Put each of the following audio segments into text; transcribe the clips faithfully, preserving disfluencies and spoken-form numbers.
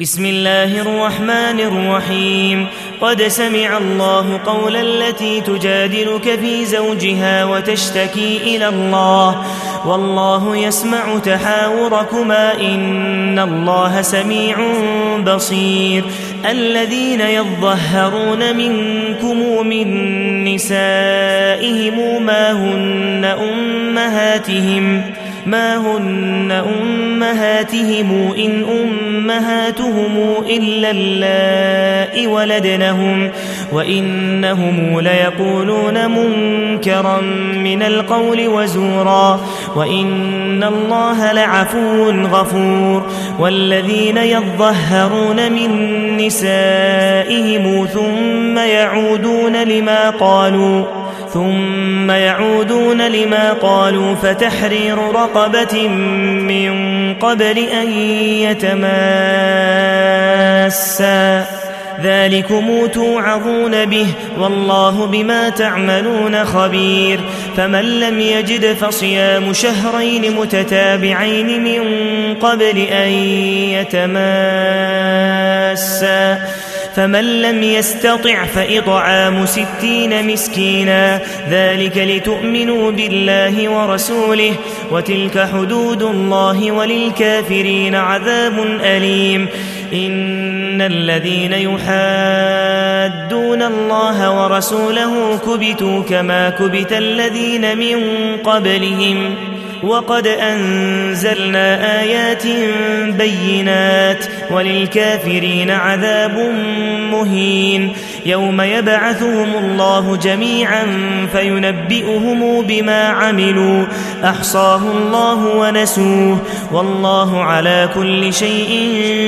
بسم الله الرحمن الرحيم قد سمع الله قول التي تجادلك في زوجها وتشتكي إلى الله والله يسمع تحاوركما إن الله سميع بصير الذين يظهرون منكم من نسائهم ما هن أمهاتهم ما هن أمهاتهم إن أمهاتهم إلا اللائي ولدنهم وإنهم ليقولون منكرا من القول وزورا وإن الله لعفو غفور والذين يظهرون من نسائهم ثم يعودون لما قالوا ثم يعودون لما قالوا فتحرير رقبة من قبل أن يتماسا ذلكم توعظون به والله بما تعملون خبير فمن لم يجد فصيام شهرين متتابعين من قبل أن يتماسا فمن لم يستطع فإطعام ستين مسكينا ذلك لتؤمنوا بالله ورسوله وتلك حدود الله وللكافرين عذاب أليم إن الذين يحادون الله ورسوله كبتوا كما كبت الذين من قبلهم وقد أنزلنا آيات بينات وللكافرين عذاب مهين يوم يبعثهم الله جميعا فينبئهم بما عملوا أحصاه الله ونسوه والله على كل شيء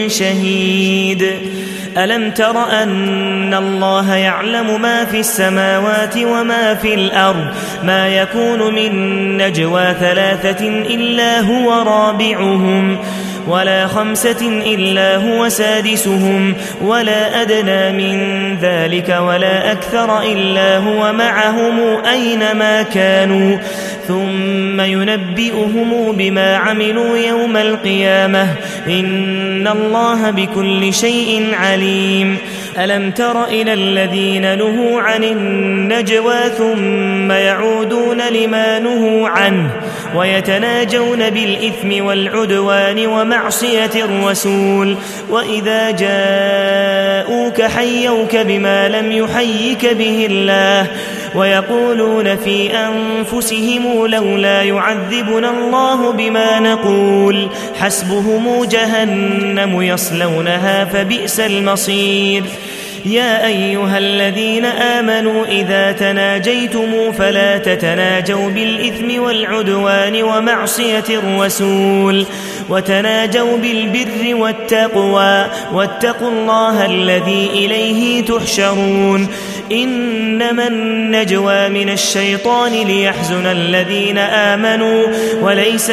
شهيد ألم تر أن الله يعلم ما في السماوات وما في الأرض ما يكون من نجوى ثلاثة إلا هو رابعهم ولا خمسة إلا هو سادسهم ولا أدنى من ذلك ولا أكثر إلا هو معهم أينما كانوا ثم ينبئهم بما عملوا يوم القيامة إن الله بكل شيء عليم ألم تر إلى الذين نهوا عن النجوى ثم يعودون لما نهوا عنه ويتناجون بالإثم والعدوان ومعصية الرسول وإذا جاءوك حيوك بما لم يحيك به الله ويقولون في أنفسهم لولا يعذبنا الله بما نقول حسبهم جهنم يصلونها فبئس المصير يا أيها الذين آمنوا إذا تناجيتم فلا تتناجوا بالإثم والعدوان ومعصية الرسول وتناجوا بالبر والتقوى واتقوا الله الذي إليه تحشرون إنما النجوى من الشيطان ليحزن الذين آمنوا وليس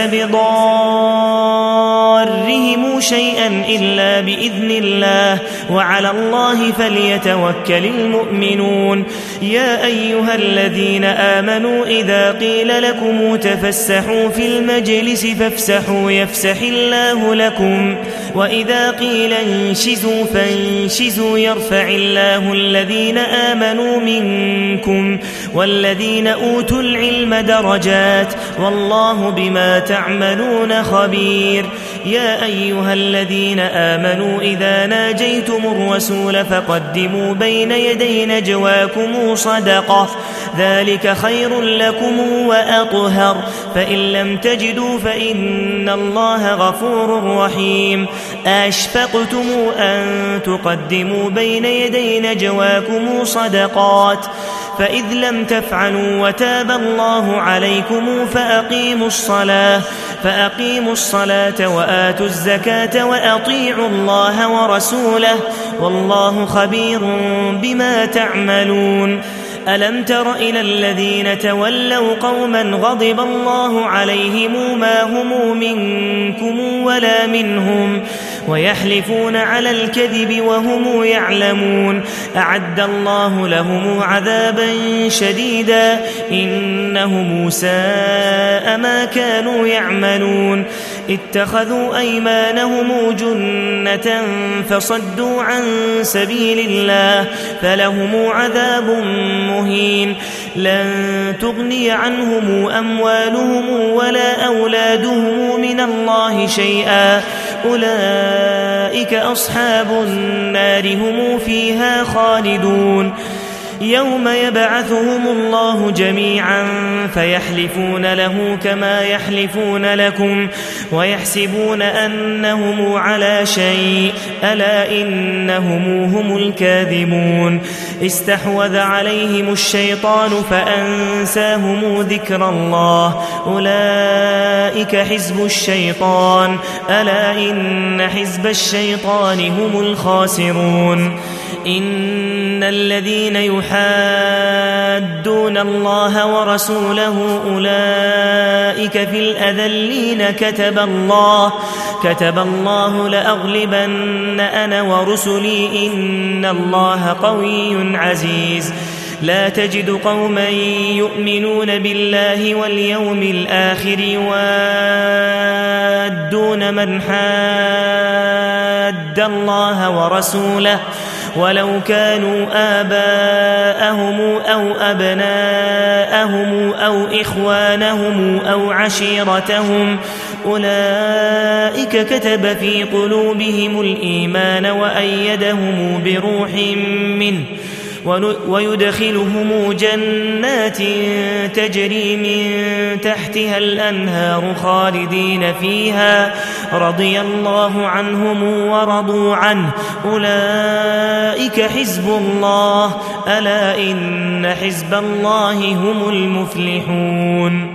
بضارهم شيئا إلا بإذن الله وعلى الله فليتوكل المؤمنون يا أيها الذين آمنوا إذا قيل لكم تفسحوا في المجلس فافسحوا يفسح الله لكم وإذا قيل انشزوا فانشزوا يرفع الله الذين آمنوا منكم والذين أوتوا العلم درجات والله بما تعملون خبير يا أيها الذين آمنوا إذا ناجيتم الرسول فقدموا بين يدي نجواكم صدقة ذلك خير لكم وأطهر فإن لم تجدوا فإن الله غفور رحيم أشفقتم أن تقدموا بين يدي نجواكم صدقات فإذ لم تفعلوا وتاب الله عليكم فأقيموا الصلاة فأقيموا الصلاة وآتوا الزكاة وأطيعوا الله ورسوله والله خبير بما تعملون ألم تر إلى الذين تولوا قوما غضب الله عليهم ما هم منكم ولا منهم ويحلفون على الكذب وهم يعلمون أعد الله لهم عذابا شديدا إنهم ساء ما كانوا يعملون اتخذوا أيمانهم جنة فصدوا عن سبيل الله فلهم عذاب مهين لن تغني عنهم أموالهم ولا أولادهم من الله شيئا أولئك أصحاب النار هم فيها خالدون يوم يبعثهم الله جميعا فيحلفون له كما يحلفون لكم ويحسبون أنهم على شيء ألا إنهم هم الكاذبون استحوذ عليهم الشيطان فأنساهم ذكر الله أولئك حزب الشيطان ألا إن حزب الشيطان هم الخاسرون إن الذين يحادون الله ورسوله أولئك في الأذلين كتب الله كتب الله لأغلبن أنا ورسلي إن الله قوي عزيز لا تجد قوما يؤمنون بالله واليوم الآخر يوادون من حاد الله ورسوله ولو كانوا آباءهم أو أبناءهم أو إخوانهم أو عشيرتهم أولئك كتب في قلوبهم الإيمان وأيدهم بروح منه ويدخلهم جنات تجري من تحتها الأنهار خالدين فيها رضي الله عنهم ورضوا عنه أولئك حزب الله ألا إن حزب الله هم المفلحون